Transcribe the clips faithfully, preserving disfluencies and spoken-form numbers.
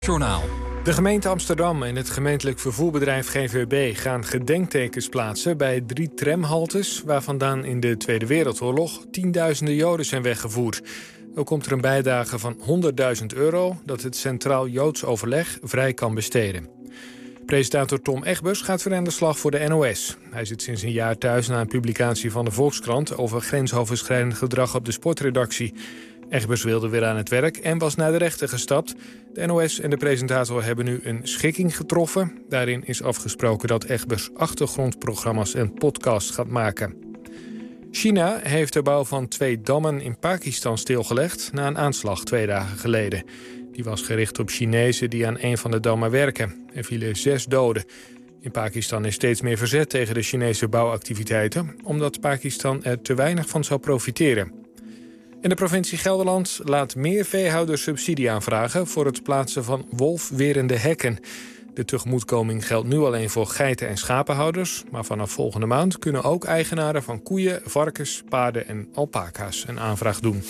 Journaal. De gemeente Amsterdam en het gemeentelijk vervoerbedrijf G V B gaan gedenktekens plaatsen bij drie tramhaltes waar vandaan in de Tweede Wereldoorlog tienduizenden Joden zijn weggevoerd. Ook komt er een bijdrage van honderdduizend euro dat het Centraal Joods Overleg vrij kan besteden. Presentator Tom Egbers gaat weer aan de slag voor de N O S. Hij zit sinds een jaar thuis na een publicatie van de Volkskrant over grensoverschrijdend gedrag op de sportredactie. Egbers wilde weer aan het werk en was naar de rechter gestapt. De N O S en de presentator hebben nu een schikking getroffen. Daarin is afgesproken dat Egbers achtergrondprogramma's en podcasts gaat maken. China heeft de bouw van twee dammen in Pakistan stilgelegd na een aanslag twee dagen geleden. Die was gericht op Chinezen die aan een van de dammen werken. Er vielen zes doden. In Pakistan is steeds meer verzet tegen de Chinese bouwactiviteiten, omdat Pakistan er te weinig van zou profiteren. En de provincie Gelderland laat meer veehouders subsidie aanvragen voor het plaatsen van wolfwerende hekken. De tegemoetkoming geldt nu alleen voor geiten- en schapenhouders, maar vanaf volgende maand kunnen ook eigenaren van koeien, varkens, paarden en alpaca's een aanvraag doen.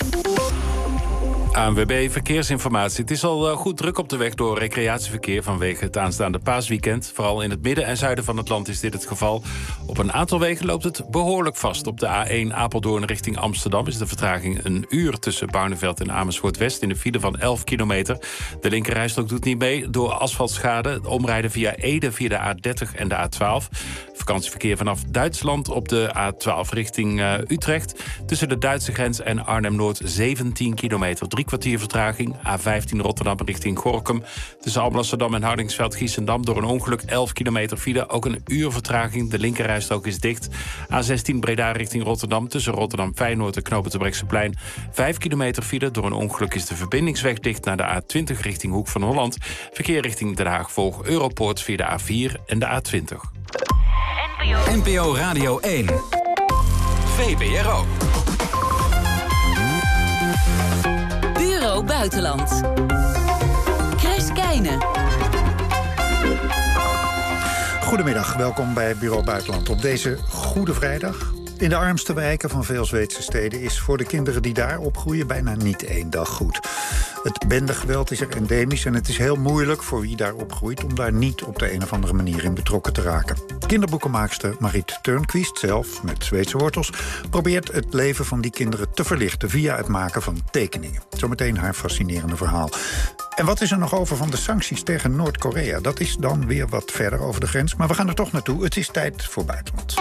A N W B Verkeersinformatie. Het is al goed druk op de weg door recreatieverkeer vanwege het aanstaande paasweekend. Vooral in het midden en zuiden van het land is dit het geval. Op een aantal wegen loopt het behoorlijk vast. Op de A één Apeldoorn richting Amsterdam is de vertraging een uur tussen Barneveld en Amersfoort-West in de file van elf kilometer. De linkerrijstrook doet niet mee door asfaltschade. Omrijden via Ede via de A dertig en de A twaalf. Vakantieverkeer vanaf Duitsland op de A twaalf richting uh, Utrecht. Tussen de Duitse grens en Arnhem-Noord zeventien kilometer. Drie kwartier vertraging. A vijftien Rotterdam richting Gorinchem. Tussen Alblasserdam en Houdingsveld-Giessendam door een ongeluk elf kilometer file. Ook een uur vertraging. De linkerrijstrook is dicht. A zestien Breda richting Rotterdam. Tussen Rotterdam-Feyenoord en Knopen Terbrechtseplein. vijf kilometer file. Door een ongeluk is de verbindingsweg dicht naar de A twintig richting Hoek van Holland. Verkeer richting Den Haag volgt Europoort via de A vier en de A twintig. N P O Radio één. V P R O. Bureau Buitenland. Chris Keijne. Goedemiddag, welkom bij Bureau Buitenland. Op deze Goede Vrijdag. In de armste wijken van veel Zweedse steden is voor de kinderen die daar opgroeien bijna niet één dag goed. Het bendegeweld is er endemisch en het is heel moeilijk voor wie daar opgroeit om daar niet op de een of andere manier in betrokken te raken. Kinderboekenmaakster Marit Turnquist, zelf met Zweedse wortels, probeert het leven van die kinderen te verlichten via het maken van tekeningen. Zometeen haar fascinerende verhaal. En wat is er nog over van de sancties tegen Noord-Korea? Dat is dan weer wat verder over de grens, maar we gaan er toch naartoe. Het is tijd voor buitenland.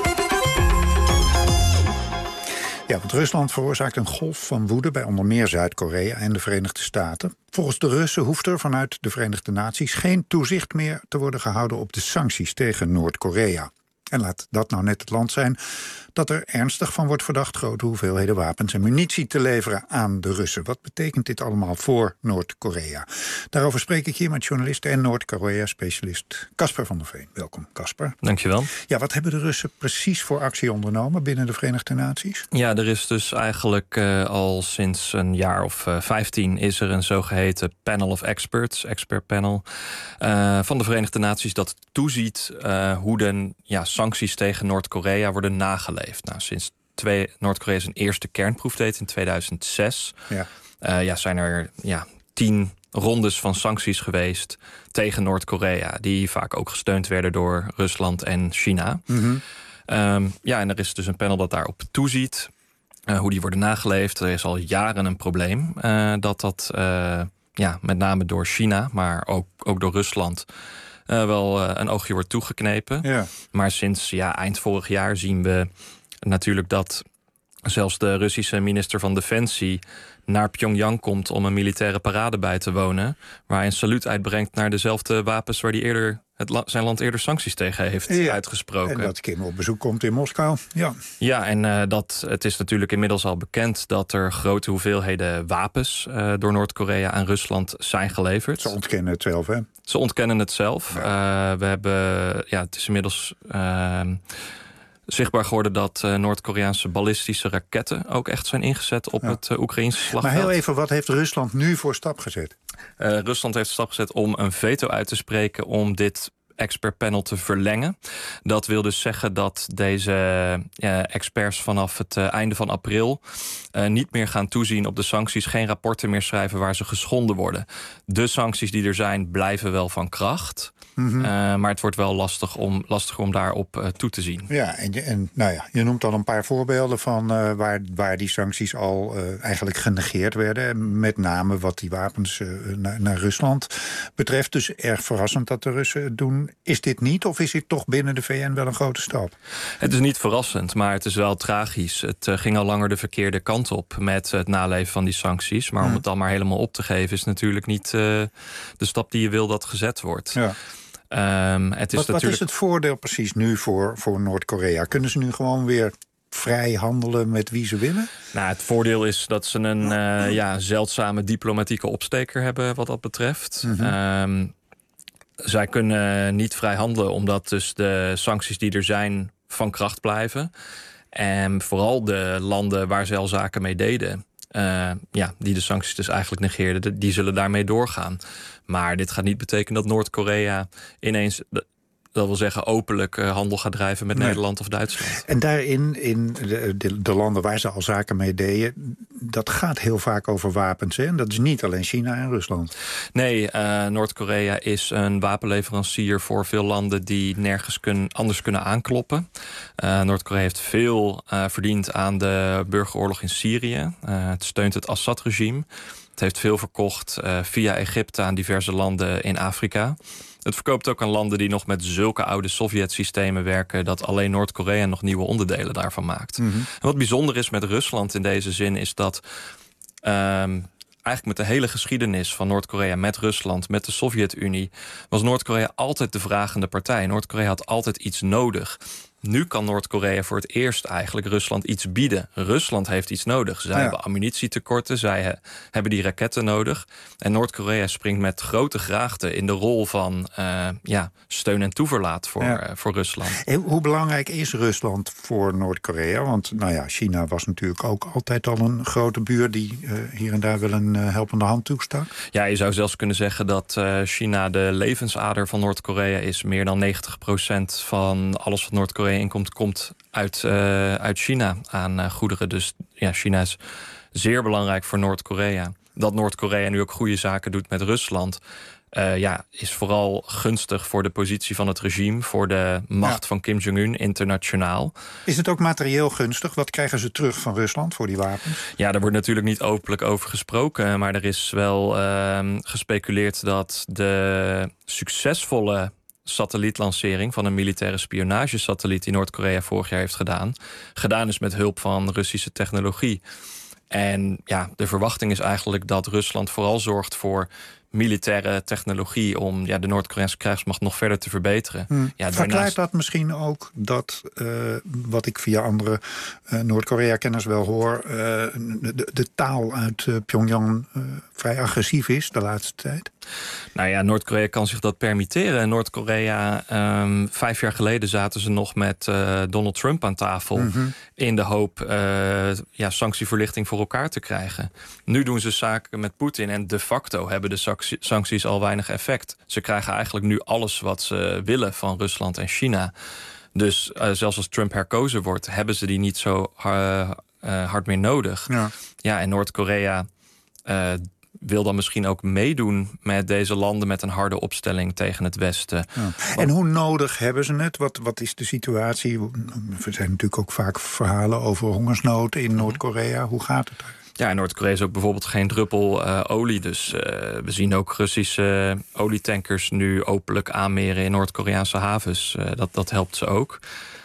Ja, want Rusland veroorzaakt een golf van woede bij onder meer Zuid-Korea en de Verenigde Staten. Volgens de Russen hoeft er vanuit de Verenigde Naties geen toezicht meer te worden gehouden op de sancties tegen Noord-Korea. En laat dat nou net het land zijn dat er ernstig van wordt verdacht grote hoeveelheden wapens en munitie te leveren aan de Russen. Wat betekent dit allemaal voor Noord-Korea? Daarover spreek ik hier met journalist en Noord-Korea-specialist Casper van der Veen. Welkom, Casper. Dankjewel. Ja, wat hebben de Russen precies voor actie ondernomen binnen de Verenigde Naties? Ja, er is dus eigenlijk uh, al sinds een jaar of uh, vijftien is er een zogeheten panel of experts, expert panel, uh, van de Verenigde Naties dat toeziet uh, hoe de ja, sancties tegen Noord-Korea worden nageleefd. Nou, sinds twee, Noord-Korea zijn eerste kernproef deed in tweeduizend zes... Ja. Uh, ja, zijn er ja, tien rondes van sancties geweest tegen Noord-Korea, die vaak ook gesteund werden door Rusland en China. Mm-hmm. Um, ja, en er is dus een panel dat daarop toeziet, uh, hoe die worden nageleefd. Er is al jaren een probleem uh, dat dat uh, ja, met name door China, maar ook, ook door Rusland Uh, wel uh, een oogje wordt toegeknepen. Ja. Maar sinds ja, eind vorig jaar zien we natuurlijk dat zelfs de Russische minister van Defensie naar Pyongyang komt om een militaire parade bij te wonen, waar hij een saluut uitbrengt naar dezelfde wapens waar hij eerder het la- zijn land eerder sancties tegen heeft ja. uitgesproken. En dat Kim op bezoek komt in Moskou. Ja, ja en uh, dat, het is natuurlijk inmiddels al bekend dat er grote hoeveelheden wapens uh, door Noord-Korea aan Rusland zijn geleverd. Ze ontkennen het zelf, hè? Ze ontkennen het zelf. Ja. Uh, we hebben, ja, het is inmiddels Uh, zichtbaar geworden dat uh, Noord-Koreaanse ballistische raketten ook echt zijn ingezet op ja. het uh, Oekraïnse slagveld. Maar heel even, wat heeft Rusland nu voor stap gezet? Uh, Rusland heeft de stap gezet om een veto uit te spreken om dit expertpanel te verlengen. Dat wil dus zeggen dat deze uh, experts vanaf het uh, einde van april uh, niet meer gaan toezien op de sancties, geen rapporten meer schrijven waar ze geschonden worden. De sancties die er zijn blijven wel van kracht. Mm-hmm. Uh, maar het wordt wel lastig om, lastig om daarop uh, toe te zien. Ja, en, je, en nou ja, je noemt al een paar voorbeelden van uh, waar, waar die sancties al uh, eigenlijk genegeerd werden. Met name wat die wapens uh, naar, naar Rusland betreft. Dus erg verrassend dat de Russen het doen. Is dit niet of is dit toch binnen de V N wel een grote stap? Het is niet verrassend, maar het is wel tragisch. Het uh, ging al langer de verkeerde kant op met het naleven van die sancties. Maar hmm. om het dan maar helemaal op te geven is natuurlijk niet uh, de stap die je wil dat gezet wordt. Ja. Um, het is wat, natuurlijk... wat is het voordeel precies nu voor, voor Noord-Korea? Kunnen ze nu gewoon weer vrij handelen met wie ze willen? Nou, het voordeel is dat ze een uh, ja, zeldzame diplomatieke opsteker hebben wat dat betreft. Mm-hmm. Um, zij kunnen niet vrij handelen omdat dus de sancties die er zijn van kracht blijven. En vooral de landen waar ze al zaken mee deden, Uh, ja, die de sancties dus eigenlijk negeerden, die zullen daarmee doorgaan. Maar dit gaat niet betekenen dat Noord-Korea ineens, dat wil zeggen openlijk uh, handel gaat drijven met nee. Nederland of Duitsland. En daarin, in de, de, de landen waar ze al zaken mee deden, dat gaat heel vaak over wapens. Hè? En dat is niet alleen China en Rusland. Nee, uh, Noord-Korea is een wapenleverancier voor veel landen die nergens kun, anders kunnen aankloppen. Uh, Noord-Korea heeft veel uh, verdiend aan de burgeroorlog in Syrië. Uh, het steunt het Assad-regime. Het heeft veel verkocht uh, via Egypte aan diverse landen in Afrika. Het verkoopt ook aan landen die nog met zulke oude Sovjet-systemen werken dat alleen Noord-Korea nog nieuwe onderdelen daarvan maakt. Mm-hmm. En wat bijzonder is met Rusland in deze zin is dat Um, eigenlijk met de hele geschiedenis van Noord-Korea met Rusland, met de Sovjet-Unie, was Noord-Korea altijd de vragende partij. Noord-Korea had altijd iets nodig. Nu kan Noord-Korea voor het eerst eigenlijk Rusland iets bieden. Rusland heeft iets nodig. Zij ja. hebben ammunitietekorten, zij he, hebben die raketten nodig. En Noord-Korea springt met grote graagte in de rol van uh, ja, steun en toeverlaat voor, ja. uh, voor Rusland. En hoe belangrijk is Rusland voor Noord-Korea? Want nou ja, China was natuurlijk ook altijd al een grote buur die uh, hier en daar wel een uh, helpende hand toestak. Ja, je zou zelfs kunnen zeggen dat uh, China de levensader van Noord-Korea is. Meer dan negentig procent van alles wat Noord-Korea inkomt, komt uit, uh, uit China aan uh, goederen. Dus ja, China is zeer belangrijk voor Noord-Korea. Dat Noord-Korea nu ook goede zaken doet met Rusland, Uh, ja, is vooral gunstig voor de positie van het regime, voor de macht ja. van Kim Jong-un internationaal. Is het ook materieel gunstig? Wat krijgen ze terug van Rusland voor die wapens? Ja, daar wordt natuurlijk niet openlijk over gesproken, maar er is wel uh, gespeculeerd dat de succesvolle satellietlancering van een militaire spionagesatelliet die Noord-Korea vorig jaar heeft gedaan, gedaan is met hulp van Russische technologie. En ja, de verwachting is eigenlijk dat Rusland vooral zorgt voor militaire technologie om ja, de Noord-Koreaanse krijgsmacht nog verder te verbeteren. Hmm. Ja, Verklaart daarnaast... dat misschien ook dat, uh, wat ik via andere uh, Noord-Korea-kenners wel hoor, uh, de, de taal uit uh, Pyongyang uh, vrij agressief is de laatste tijd? Nou ja, Noord-Korea kan zich dat permitteren. Noord-Korea, um, vijf jaar geleden zaten ze nog met uh, Donald Trump aan tafel, mm-hmm. in de hoop uh, ja, sanctieverlichting voor elkaar te krijgen. Nu doen ze zaken met Poetin en de facto hebben de sancties al weinig effect. Ze krijgen eigenlijk nu alles wat ze willen van Rusland en China. Dus uh, zelfs als Trump herkozen wordt, hebben ze die niet zo uh, uh, hard meer nodig. Ja, ja en Noord-Korea Uh, wil dan misschien ook meedoen met deze landen met een harde opstelling tegen het Westen. Ja. En hoe nodig hebben ze het? Wat, wat is de situatie? Er zijn natuurlijk ook vaak verhalen over hongersnood in Noord-Korea. Hoe gaat het daar? Ja, in Noord-Korea is ook bijvoorbeeld geen druppel uh, olie. Dus uh, we zien ook Russische uh, olietankers nu openlijk aanmeren in Noord-Koreaanse havens. Uh, dat, dat helpt ze ook.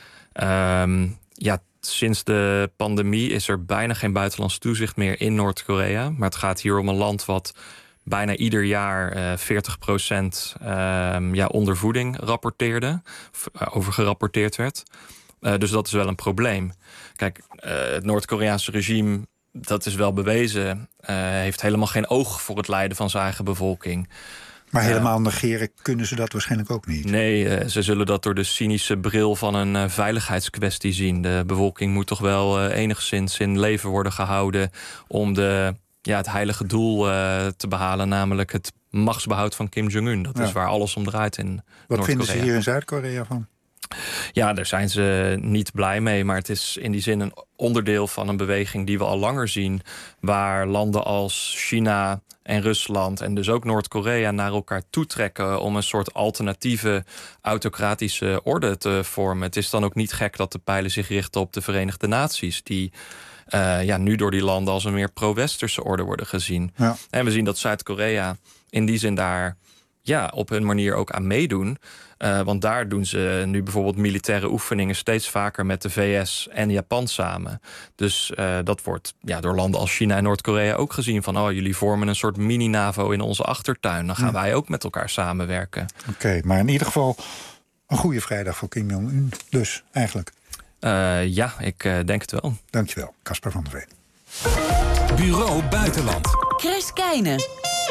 Um, ja, Sinds de pandemie is er bijna geen buitenlands toezicht meer in Noord-Korea. Maar het gaat hier om een land wat bijna ieder jaar uh, veertig procent uh, ja, ondervoeding rapporteerde. Of, uh, over gerapporteerd werd. Uh, dus dat is wel een probleem. Kijk, uh, het Noord-Koreaanse regime, dat is wel bewezen, uh, heeft helemaal geen oog voor het lijden van zijn eigen bevolking. Maar helemaal negeren kunnen ze dat waarschijnlijk ook niet. Nee, uh, ze zullen dat door de cynische bril van een uh, veiligheidskwestie zien. De bevolking moet toch wel uh, enigszins in leven worden gehouden om de, ja, het heilige doel uh, te behalen, namelijk het machtsbehoud van Kim Jong-un. Dat Ja. is waar alles om draait in Wat Noord-Korea. vinden ze hier in Zuid-Korea van? Ja, daar zijn ze niet blij mee. Maar het is in die zin een onderdeel van een beweging die we al langer zien, waar landen als China en Rusland en dus ook Noord-Korea naar elkaar toetrekken om een soort alternatieve autocratische orde te vormen. Het is dan ook niet gek dat de pijlen zich richten op de Verenigde Naties, die uh, ja, nu door die landen als een meer pro-westerse orde worden gezien. Ja. En we zien dat Zuid-Korea in die zin daar ja, op hun manier ook aan meedoen. Uh, want daar doen ze nu bijvoorbeeld militaire oefeningen steeds vaker met de V S en Japan samen. Dus uh, dat wordt ja, door landen als China en Noord-Korea ook gezien van, oh, jullie vormen een soort mini-NAVO in onze achtertuin. Dan gaan ja. wij ook met elkaar samenwerken. Oké, okay, maar in ieder geval een goede vrijdag voor Kim Jong-un. Dus eigenlijk. Uh, ja, ik uh, denk het wel. Dankjewel, Casper van der Veen. Bureau Buitenland. Chris Keijne.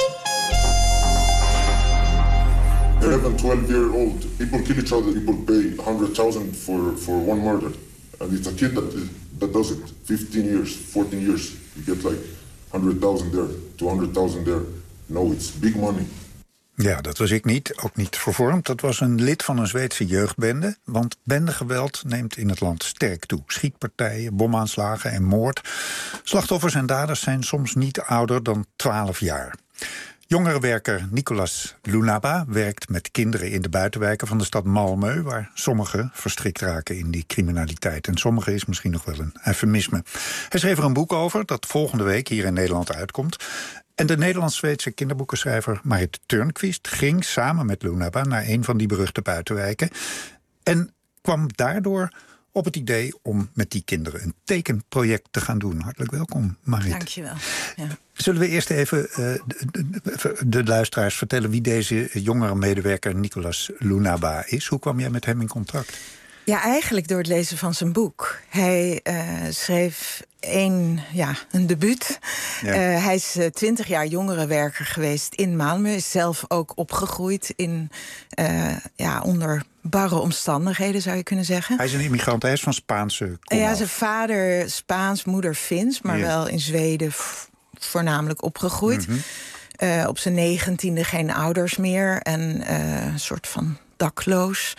eleven, twelve year old people kill each other. People pay one hundred thousand for for one murder, and it's a kid that that does it. fifteen years, fourteen years, you get like one hundred thousand there, two hundred thousand there. No, it's big money. Ja, dat was ik niet, ook niet vervormd. Dat was een lid van een Zweedse jeugdbende. Want bendegeweld neemt in het land sterk toe. Schietpartijen, bomaanslagen en moord. Slachtoffers en daders zijn soms niet ouder dan twaalf jaar. Jongerenwerker Nicolas Lunaba werkt met kinderen in de buitenwijken van de stad Malmö, waar sommigen verstrikt raken in die criminaliteit. En sommige is misschien nog wel een eufemisme. Hij schreef er een boek over dat volgende week hier in Nederland uitkomt. En de Nederlands-Zweedse kinderboekenschrijver Marit Törnqvist ging samen met Lunaba naar een van die beruchte buitenwijken. En kwam daardoor op het idee om met die kinderen een tekenproject te gaan doen. Hartelijk welkom, Marit. Dankjewel. Ja. Zullen we eerst even uh, de, de, de luisteraars vertellen wie deze jongere medewerker Nicolas Lunaba is? Hoe kwam jij met hem in contact? Ja, eigenlijk door het lezen van zijn boek. Hij uh, schreef een, ja, een debuut. Ja. Uh, hij is twintig uh, jaar jongerenwerker geweest in Malmö. Is zelf ook opgegroeid in, uh, ja, onder barre omstandigheden, zou je kunnen zeggen. Hij is een immigrant, hij is van Spaanse kom Ja, af. zijn vader Spaans, moeder Fins, maar ja. wel in Zweden voornamelijk opgegroeid. Mm-hmm. Uh, op zijn negentiende geen ouders meer en uh, een soort van dakloos.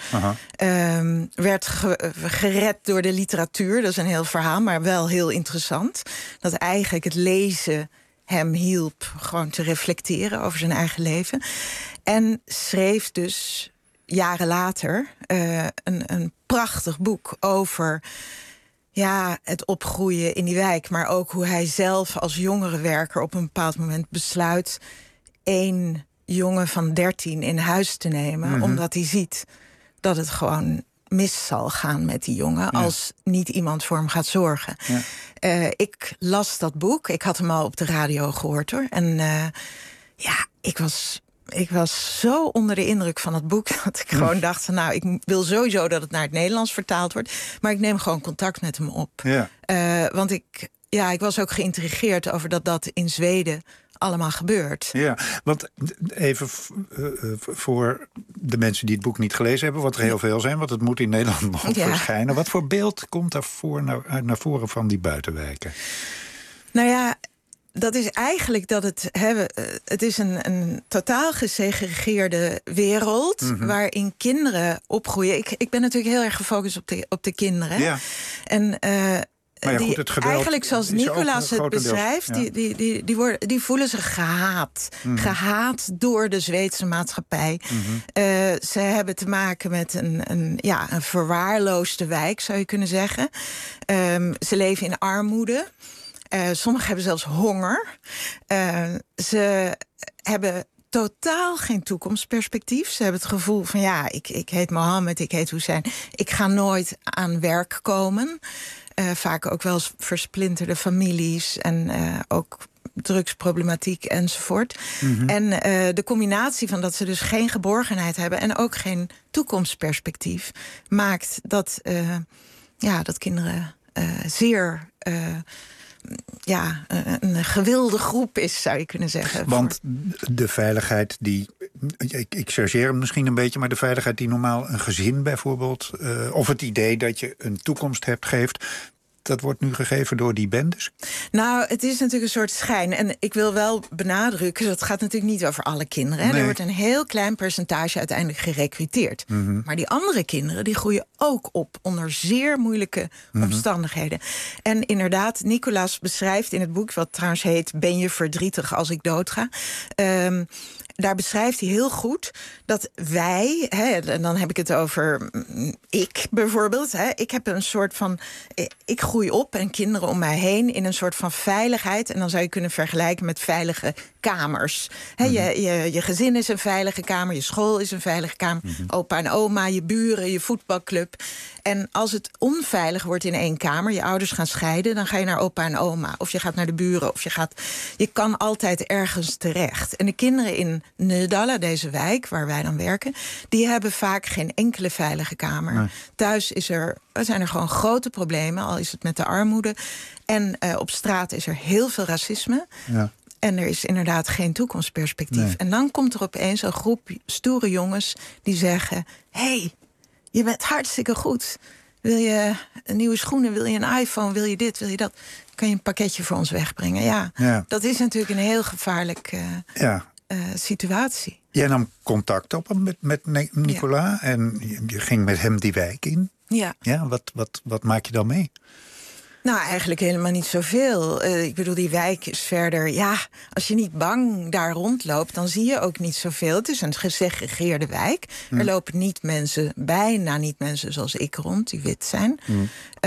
Um, werd ge- gered door de literatuur. Dat is een heel verhaal, maar wel heel interessant. Dat eigenlijk het lezen hem hielp gewoon te reflecteren over zijn eigen leven. En schreef dus jaren later uh, een, een prachtig boek over ja, het opgroeien in die wijk, maar ook hoe hij zelf als jongerenwerker op een bepaald moment besluit één jongen van dertien in huis te nemen, mm-hmm. omdat hij ziet dat het gewoon mis zal gaan met die jongen, ja. als niet iemand voor hem gaat zorgen. Ja. Uh, ik las dat boek, ik had hem al op de radio gehoord hoor. En uh, ja, ik was, ik was zo onder de indruk van het boek dat ik gewoon dacht, nou, ik wil sowieso dat het naar het Nederlands vertaald wordt, maar ik neem gewoon contact met hem op. Ja. Uh, want ik, ja, ik was ook geïntrigeerd over dat dat in Zweden allemaal gebeurt. Ja, want even uh, voor de mensen die het boek niet gelezen hebben, wat er heel veel zijn, want het moet in Nederland nog ja. verschijnen. Wat voor beeld komt daar voor naar, naar voren van die buitenwijken? Nou ja, dat is eigenlijk dat het hebben. Het is een, een totaal gesegregeerde wereld, mm-hmm. waarin kinderen opgroeien. Ik, ik ben natuurlijk heel erg gefocust op de, op de kinderen. Ja. En uh, Maar ja, goed, het geweld eigenlijk zoals Nicolas het beschrijft, ja. die, die, die, die, worden, die voelen zich gehaat. Mm-hmm. Gehaat door de Zweedse maatschappij. Mm-hmm. Uh, ze hebben te maken met een, een, ja, een verwaarloosde wijk, zou je kunnen zeggen. Um, ze leven in armoede. Uh, sommigen hebben zelfs honger. Uh, ze hebben totaal geen toekomstperspectief. Ze hebben het gevoel van, ja, ik, ik heet Mohammed, ik heet Hussein. Ik ga nooit aan werk komen. Uh, vaak ook wel versplinterde families en uh, ook drugsproblematiek enzovoort. Mm-hmm. En uh, de combinatie van dat ze dus geen geborgenheid hebben en ook geen toekomstperspectief maakt dat, uh, ja, dat kinderen uh, zeer Uh, ja, een gewilde groep is, zou je kunnen zeggen. Want de veiligheid die, ik, ik chargeer hem misschien een beetje, maar de veiligheid die normaal een gezin bijvoorbeeld, uh, of het idee dat je een toekomst hebt, geeft, dat wordt nu gegeven door die bendes? Nou, het is natuurlijk een soort schijn. En ik wil wel benadrukken, dat gaat natuurlijk niet over alle kinderen. Hè. Nee. Er wordt een heel klein percentage uiteindelijk gerecruiteerd. Mm-hmm. Maar die andere kinderen, die groeien ook op onder zeer moeilijke mm-hmm. omstandigheden. En inderdaad, Nicolas beschrijft in het boek, wat trouwens heet Ben je verdrietig als ik doodga? Um, Daar beschrijft hij heel goed dat wij, hè, en dan heb ik het over ik bijvoorbeeld. Hè, ik heb een soort van, ik groei op en kinderen om mij heen in een soort van veiligheid. En dan zou je kunnen vergelijken met veilige kamers. Hè, mm-hmm. je, je, je gezin is een veilige kamer, je school is een veilige kamer. Mm-hmm. Opa en oma, je buren, je voetbalclub. En als het onveilig wordt in één kamer, je ouders gaan scheiden, dan ga je naar opa en oma. Of je gaat naar de buren, of je gaat. Je kan altijd ergens terecht. En de kinderen in Nydala, deze wijk waar wij dan werken, die hebben vaak geen enkele veilige kamer. Nee. Thuis is er, zijn er gewoon grote problemen, al is het met de armoede. En uh, op straat is er heel veel racisme. Ja. En er is inderdaad geen toekomstperspectief. Nee. En dan komt er opeens een groep stoere jongens die zeggen: hey, je bent hartstikke goed. Wil je nieuwe schoenen, wil je een iPhone, wil je dit, wil je dat? Kan je een pakketje voor ons wegbrengen? Ja, ja. Dat is natuurlijk een heel gevaarlijk uh, ja. uh, situatie. Jij nam contact op met, met Nicolas ja. en je ging met hem die wijk in. Ja. Ja, wat, wat, wat maak je dan mee? Nou, eigenlijk helemaal niet zoveel. Uh, ik bedoel, die wijk is verder. Ja, als je niet bang daar rondloopt, dan zie je ook niet zoveel. Het is een gesegregeerde wijk. Mm. Er lopen niet mensen, bijna niet mensen zoals ik rond, die wit zijn. Mm.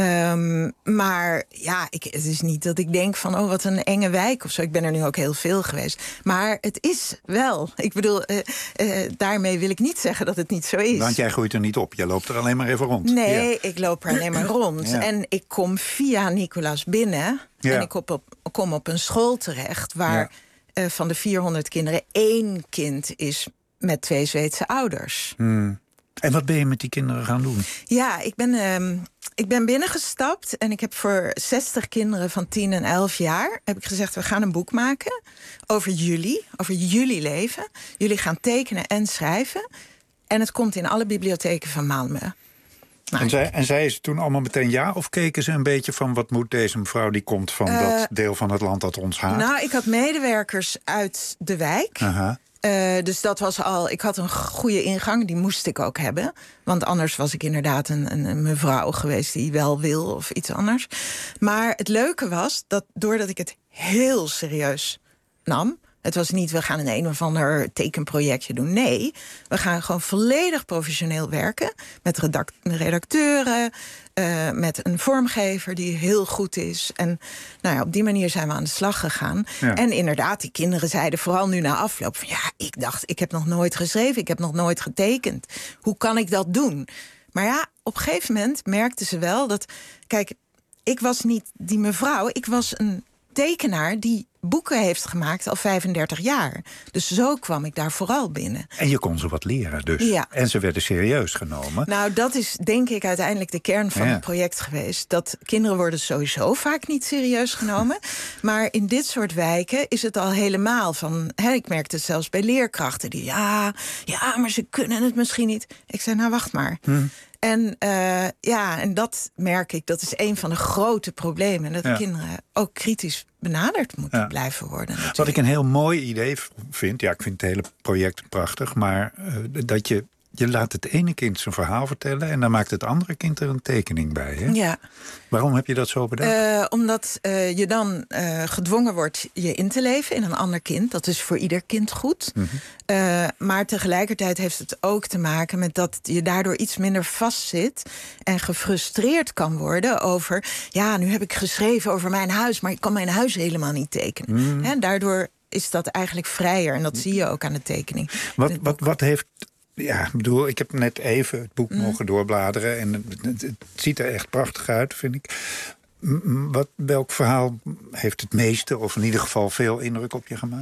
Um, maar ja, ik, het is niet dat ik denk van, oh, wat een enge wijk of zo. Ik ben er nu ook heel veel geweest. Maar het is wel. Ik bedoel, uh, uh, daarmee wil ik niet zeggen dat het niet zo is. Want jij groeit er niet op. Je loopt er alleen maar even rond. Nee, ja. ik loop er alleen maar rond. Ja. En ik kom via Nicolas binnen. Ja. En ik kom op, kom op een school terecht waar ja. uh, van de vierhonderd kinderen één kind is met twee Zweedse ouders. Hmm. En wat ben je met die kinderen gaan doen? Ja, ik ben, um, ik ben binnengestapt en ik heb voor zestig kinderen van tien en elf jaar heb ik gezegd: we gaan een boek maken over jullie, over jullie leven. Jullie gaan tekenen en schrijven. En het komt in alle bibliotheken van Malmö. Nou, en, zij, en zei ze toen allemaal meteen ja? Of keken ze een beetje van wat moet deze mevrouw die komt van uh, dat deel van het land dat ons haat? Nou, ik had medewerkers uit de wijk. Aha. Uh, dus dat was al. Ik had een goede ingang, die moest ik ook hebben. Want anders was ik inderdaad een, een, een mevrouw geweest die wel wil of iets anders. Maar het leuke was dat doordat ik het heel serieus nam. Het was niet, we gaan een een of ander tekenprojectje doen. Nee, we gaan gewoon volledig professioneel werken. Met redact- redacteuren, uh, met een vormgever die heel goed is. En nou ja, op die manier zijn we aan de slag gegaan. Ja. En inderdaad, die kinderen zeiden vooral nu na afloop van ja, ik dacht, ik heb nog nooit geschreven, ik heb nog nooit getekend. Hoe kan ik dat doen? Maar ja, op een gegeven moment merkten ze wel dat, kijk, ik was niet die mevrouw, ik was een tekenaar die boeken heeft gemaakt al vijfendertig jaar. Dus zo kwam ik daar vooral binnen. En je kon ze wat leren dus. Ja. En ze werden serieus genomen. Nou, dat is denk ik uiteindelijk de kern van ja. het project geweest. Dat kinderen worden sowieso vaak niet serieus genomen. Maar in dit soort wijken is het al helemaal van. Hè, ik merkte het zelfs bij leerkrachten die ja, ja, maar ze kunnen het misschien niet. Ik zei, nou wacht maar. Hm. En uh, ja, en dat merk ik, dat is een van de grote problemen. Dat ja. kinderen ook kritisch benaderd moeten ja. blijven worden. Natuurlijk. Wat ik een heel mooi idee vind, ja, ik vind het hele project prachtig, maar uh, dat je, je laat het ene kind zijn verhaal vertellen en dan maakt het andere kind er een tekening bij. Hè? Ja. Waarom heb je dat zo bedacht? Uh, omdat uh, je dan uh, gedwongen wordt je in te leven in een ander kind. Dat is voor ieder kind goed. Mm-hmm. Uh, maar tegelijkertijd heeft het ook te maken met dat je daardoor iets minder vastzit en gefrustreerd kan worden over, ja, nu heb ik geschreven over mijn huis, maar ik kan mijn huis helemaal niet tekenen. Mm. He, daardoor is dat eigenlijk vrijer en dat zie je ook aan de tekening. Wat, wat, wat heeft... Ja, ik bedoel, ik heb net even het boek mm. mogen doorbladeren en het, het, het ziet er echt prachtig uit, vind ik. Wat, welk verhaal heeft het meeste, of in ieder geval veel indruk op je gemaakt?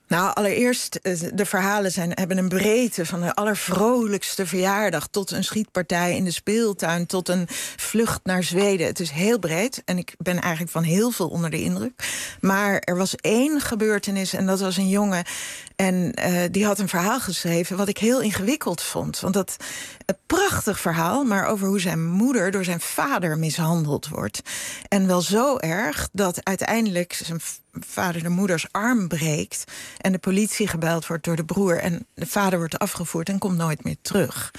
Nou, allereerst, de verhalen zijn, hebben een breedte van de allervrolijkste verjaardag tot een schietpartij in de speeltuin, tot een vlucht naar Zweden. Het is heel breed en ik ben eigenlijk van heel veel onder de indruk. Maar er was één gebeurtenis en dat was een jongen en uh, die had een verhaal geschreven wat ik heel ingewikkeld vond. Want dat een prachtig verhaal, maar over hoe zijn moeder door zijn vader mishandeld wordt. En wel zo erg dat uiteindelijk zijn vader de moeders arm breekt en de politie gebeld wordt door de broer en de vader wordt afgevoerd en komt nooit meer terug.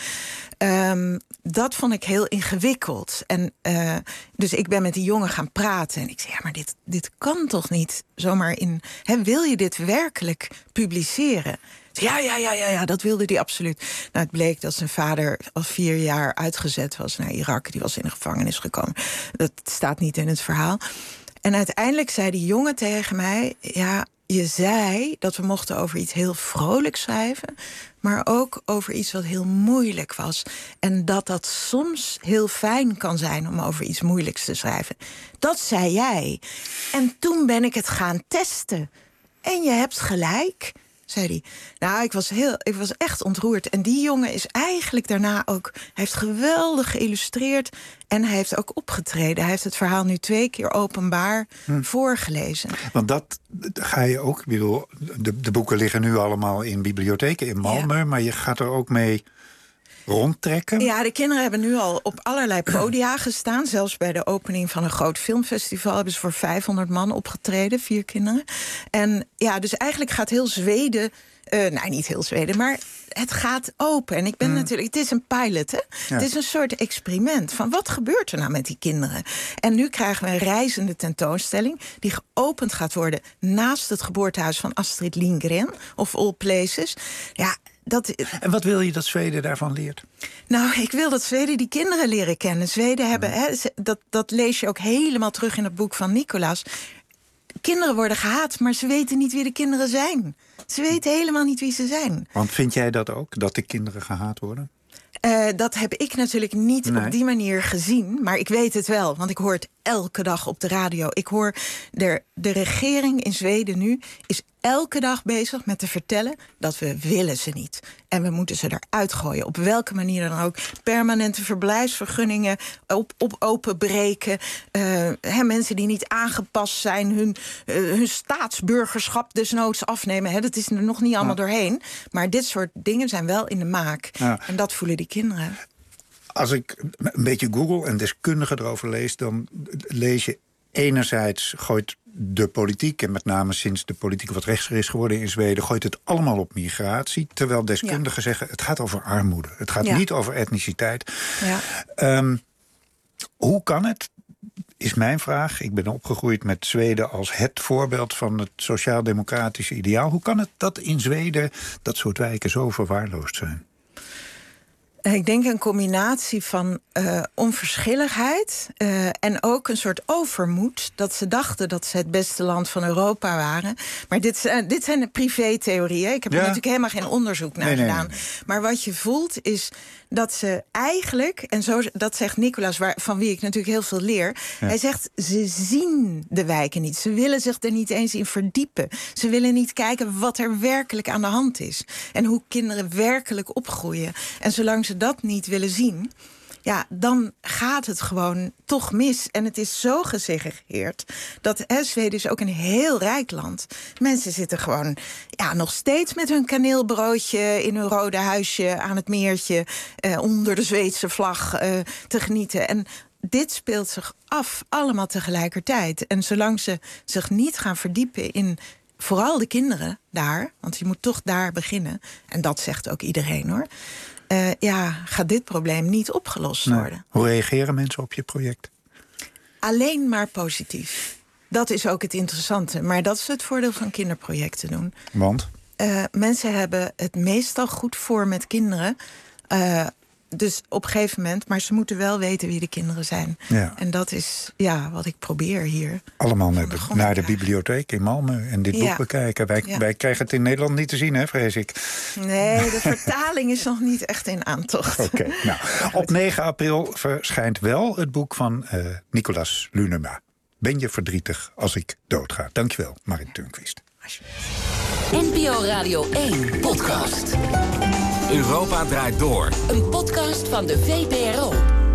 Um, dat vond ik heel ingewikkeld. En uh, dus ik ben met die jongen gaan praten en ik zei, ja, maar dit, dit kan toch niet zomaar in. Hè, wil je dit werkelijk publiceren? Ja, ja, ja, ja, ja, dat wilde hij absoluut. Nou, het bleek dat zijn vader al vier jaar uitgezet was naar Irak. Die was in de gevangenis gekomen. Dat staat niet in het verhaal. En uiteindelijk zei die jongen tegen mij, ja, je zei dat we mochten over iets heel vrolijks schrijven, maar ook over iets wat heel moeilijk was. En dat dat soms heel fijn kan zijn om over iets moeilijks te schrijven. Dat zei jij. En toen ben ik het gaan testen. En je hebt gelijk, zei hij. Nou, ik was, heel, ik was echt ontroerd. En die jongen is eigenlijk daarna ook, hij heeft geweldig geïllustreerd en hij heeft ook opgetreden. Hij heeft het verhaal nu twee keer openbaar hm. voorgelezen. Want dat ga je ook, ik bedoel, de, de boeken liggen nu allemaal in bibliotheken in Malmö, ja. Maar je gaat er ook mee rondtrekken? Ja, de kinderen hebben nu al op allerlei podia gestaan. Zelfs bij de opening van een groot filmfestival hebben ze voor vijfhonderd man opgetreden, vier kinderen. En ja, dus eigenlijk gaat heel Zweden, uh, nou niet heel Zweden, maar het gaat open. En ik ben mm. natuurlijk, het is een pilot, hè? Ja. Het is een soort experiment van wat gebeurt er nou met die kinderen? En nu krijgen we een reizende tentoonstelling die geopend gaat worden naast het geboortehuis van Astrid Lindgren, of All Places. Ja. Dat, en wat wil je dat Zweden daarvan leert? Nou, ik wil dat Zweden die kinderen leren kennen. Zweden hebben, he, dat, dat lees je ook helemaal terug in het boek van Nicolas. Kinderen worden gehaat, maar ze weten niet wie de kinderen zijn. Ze weten helemaal niet wie ze zijn. Want vind jij dat ook, dat de kinderen gehaat worden? Uh, dat heb ik natuurlijk niet nee. op die manier gezien. Maar ik weet het wel, want ik hoor het elke dag op de radio. Ik hoor de, de regering in Zweden nu is elke dag bezig met te vertellen dat we willen ze niet. En we moeten ze eruit gooien. Op welke manier dan ook. Permanente verblijfsvergunningen op, op openbreken. Uh, he, mensen die niet aangepast zijn. Hun, uh, hun staatsburgerschap desnoods afnemen. He, dat is er nog niet allemaal ja. doorheen. Maar dit soort dingen zijn wel in de maak. Ja. En dat voelen die kinderen. Als ik een beetje Google en deskundigen erover lees, dan lees je enerzijds gooit de politiek, en met name sinds de politiek wat rechtser is geworden in Zweden, gooit het allemaal op migratie. Terwijl deskundigen ja. zeggen, het gaat over armoede. Het gaat ja. niet over etniciteit. Ja. Um, hoe kan het, is mijn vraag. Ik ben opgegroeid met Zweden als het voorbeeld van het sociaal-democratische ideaal. Hoe kan het dat in Zweden dat soort wijken zo verwaarloosd zijn? Ik denk een combinatie van uh, onverschilligheid uh, en ook een soort overmoed. Dat ze dachten dat ze het beste land van Europa waren. Maar dit, uh, dit zijn de privé-theorieën. Ik heb ja. er natuurlijk helemaal geen onderzoek naar nee, gedaan. Nee, nee. Maar wat je voelt is dat ze eigenlijk, en zo, dat zegt Nicolas, waar, van wie ik natuurlijk heel veel leer. Ja. Hij zegt, ze zien de wijken niet. Ze willen zich er niet eens in verdiepen. Ze willen niet kijken wat er werkelijk aan de hand is. En hoe kinderen werkelijk opgroeien. En zolang ze dat niet willen zien, ja, dan gaat het gewoon toch mis. En het is zo gesegregeerd dat hè, Zweden is ook een heel rijk land. Mensen zitten gewoon ja, nog steeds met hun kaneelbroodje in hun rode huisje aan het meertje, eh, onder de Zweedse vlag eh, te genieten. En dit speelt zich af allemaal tegelijkertijd. En zolang ze zich niet gaan verdiepen in vooral de kinderen daar, want je moet toch daar beginnen, en dat zegt ook iedereen hoor. Uh, ja, gaat dit probleem niet opgelost nee. worden. Hoe reageren mensen op je project? Alleen maar positief. Dat is ook het interessante. Maar dat is het voordeel van kinderprojecten doen. Want? Uh, mensen hebben het meestal goed voor met kinderen. Uh, dus op een gegeven moment, maar ze moeten wel weten wie de kinderen zijn. Ja. En dat is ja, wat ik probeer hier. Allemaal naar de, naar de bibliotheek in Malmö en dit ja. boek bekijken. Wij, ja. wij krijgen het in Nederland niet te zien, hè, vrees ik. Nee, de vertaling is nog niet echt in aantocht. Oké, okay, nou, op negen april verschijnt wel het boek van uh, Nicolas Lunema. Ben je verdrietig als ik doodga? Dankjewel, Marit Turnquist. Alsjeblieft. N P O Radio één podcast. Europa draait door. Een podcast van de V P R O.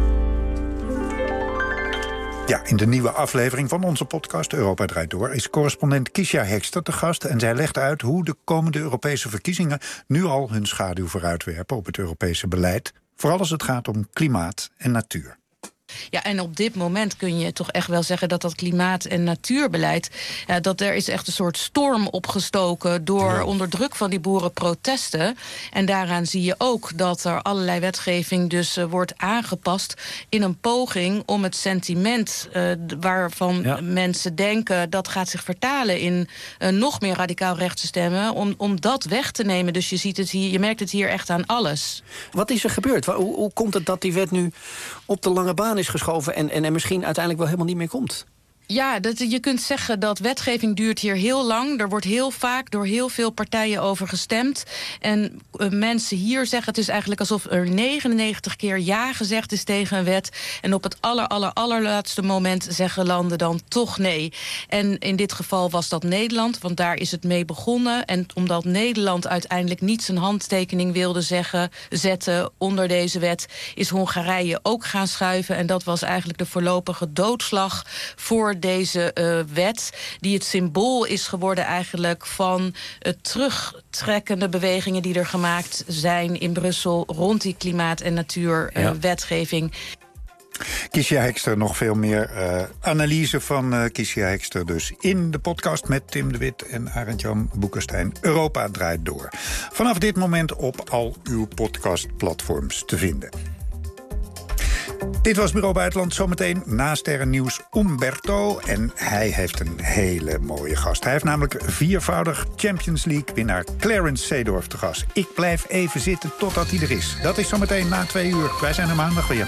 Ja, in de nieuwe aflevering van onze podcast Europa draait door is correspondent Kiesja Hekster te gast. En zij legt uit hoe de komende Europese verkiezingen nu al hun schaduw vooruitwerpen op het Europese beleid. Vooral als het gaat om klimaat en natuur. Ja, en op dit moment kun je toch echt wel zeggen dat dat klimaat- en natuurbeleid, ja, dat er is echt een soort storm opgestoken door ja. onder druk van die boerenprotesten. En daaraan zie je ook dat er allerlei wetgeving dus uh, wordt aangepast in een poging om het sentiment uh, waarvan ja. mensen denken dat gaat zich vertalen in uh, nog meer radicaal rechtse stemmen, om, om dat weg te nemen. Dus je ziet het hier, je merkt het hier echt aan alles. Wat is er gebeurd? Hoe, hoe komt het dat die wet nu op de lange baan is geschoven en, en er misschien uiteindelijk wel helemaal niet meer komt? Ja, dat, je kunt zeggen dat wetgeving duurt hier heel lang. Er wordt heel vaak door heel veel partijen over gestemd. En uh, mensen hier zeggen het is eigenlijk alsof er negenennegentig keer ja gezegd is tegen een wet. En op het aller, aller, allerlaatste moment zeggen landen dan toch nee. En in dit geval was dat Nederland, want daar is het mee begonnen. En omdat Nederland uiteindelijk niet zijn handtekening wilde zeggen, zetten onder deze wet, is Hongarije ook gaan schuiven. En dat was eigenlijk de voorlopige doodslag voor deze uh, wet, die het symbool is geworden eigenlijk van het terugtrekkende bewegingen die er gemaakt zijn in Brussel rond die klimaat- en natuurwetgeving. Uh, ja. Kiesja Hekster, nog veel meer uh, analyse van uh, Kiesja Hekster dus in de podcast met Tim de Wit en Arend-Jan Boekenstein. Europa draait door. Vanaf dit moment op al uw podcastplatforms te vinden. Dit was Bureau Buitenland. Zometeen na Sterrennieuws Umberto. En hij heeft een hele mooie gast. Hij heeft namelijk viervoudig Champions League-winnaar Clarence Seedorf te gast. Ik blijf even zitten totdat hij er is. Dat is zometeen na twee uur. Wij zijn er maandag weer.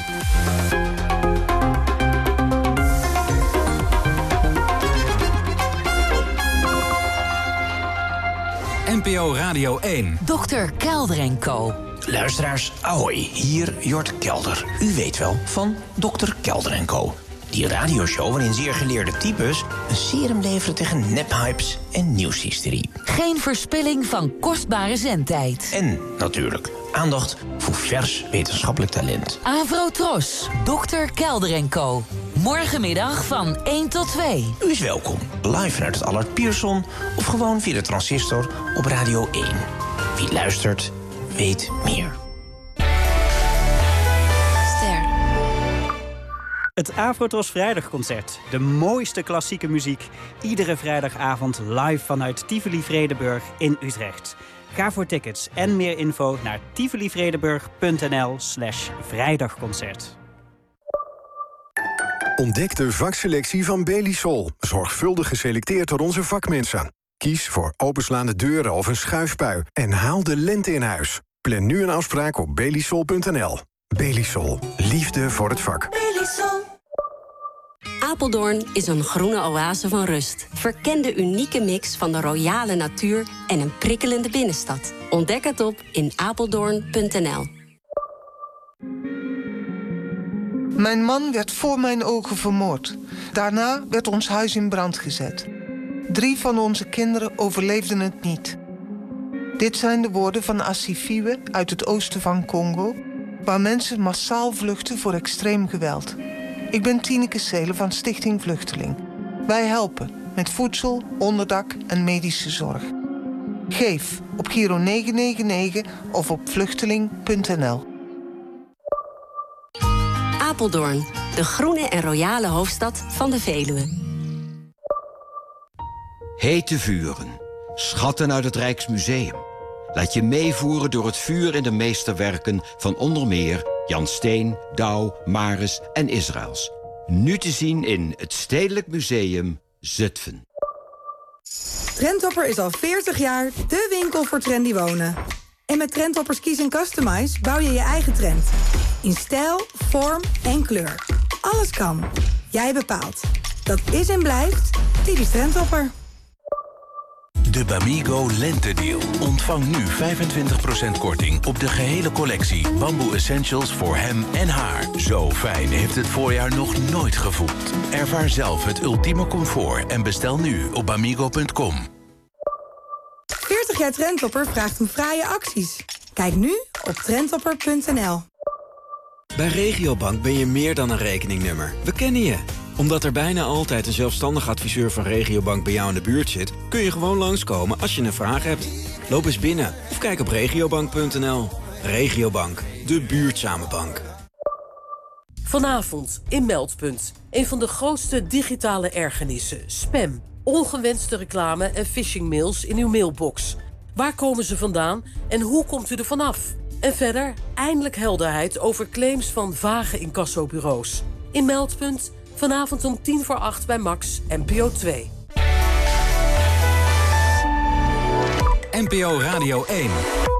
N P O Radio één. dokter Kelder en Co. Luisteraars, ahoy, hier Jort Kelder. U weet wel, van dokter Kelder en Co. Die radioshow waarin zeer geleerde types een serum leveren tegen nephypes en nieuwshysterie. Geen verspilling van kostbare zendtijd. En natuurlijk aandacht voor vers wetenschappelijk talent. Avrotros, dokter Kelder en Co. Morgenmiddag van één tot twee. U is welkom, live vanuit het Allard Pierson of gewoon via de transistor op Radio één. Wie luistert, weet meer. Ster. Het Avrotros Vrijdagconcert. De mooiste klassieke muziek. Iedere vrijdagavond live vanuit Tivoli Vredenburg in Utrecht. Ga voor tickets en meer info naar tivolivredenburg.nl slash vrijdagconcert. Ontdek de vakselectie van Belisol. Zorgvuldig geselecteerd door onze vakmensen. Kies voor openslaande deuren of een schuifpui en haal de lente in huis. Plan nu een afspraak op belisol punt n l. Belisol. Liefde voor het vak. Belisol. Apeldoorn is een groene oase van rust. Verken de unieke mix van de royale natuur en een prikkelende binnenstad. Ontdek het op in apeldoorn punt n l. Mijn man werd voor mijn ogen vermoord. Daarna werd ons huis in brand gezet. Drie van onze kinderen overleefden het niet. Dit zijn de woorden van Asifiwe uit het oosten van Congo, waar mensen massaal vluchten voor extreem geweld. Ik ben Tineke Seelen van Stichting Vluchteling. Wij helpen met voedsel, onderdak en medische zorg. Geef op Giro negen negen negen of op vluchteling punt n l. Apeldoorn, de groene en royale hoofdstad van de Veluwe. Hete vuren, schatten uit het Rijksmuseum. Laat je meevoeren door het vuur in de meesterwerken van onder meer Jan Steen, Douw, Maris en Israëls. Nu te zien in het Stedelijk Museum Zutphen. Trendhopper is al veertig jaar de winkel voor trendy wonen. En met Trendhoppers Kies en Customize bouw je je eigen trend. In stijl, vorm en kleur. Alles kan. Jij bepaalt. Dat is en blijft typisch Trendhopper. De Bamigo Lentedeal. Ontvang nu vijfentwintig procent korting op de gehele collectie Bamboo Essentials voor hem en haar. Zo fijn heeft het voorjaar nog nooit gevoeld. Ervaar zelf het ultieme comfort en bestel nu op bamigo punt com. jaar Trendtopper vraagt om fraaie acties. Kijk nu op trendtopper punt n l. Bij Regiobank ben je meer dan een rekeningnummer. We kennen je. Omdat er bijna altijd een zelfstandig adviseur van Regiobank bij jou in de buurt zit, kun je gewoon langskomen als je een vraag hebt. Loop eens binnen of kijk op regiobank punt n l. Regiobank, de buurtzame bank. Vanavond in Meldpunt. Een van de grootste digitale ergernissen. Spam. Ongewenste reclame en phishingmails in uw mailbox. Waar komen ze vandaan en hoe komt u er vanaf? En verder, eindelijk helderheid over claims van vage incassobureaus. In Meldpunt, vanavond om tien voor acht bij Max, N P O twee. N P O Radio één.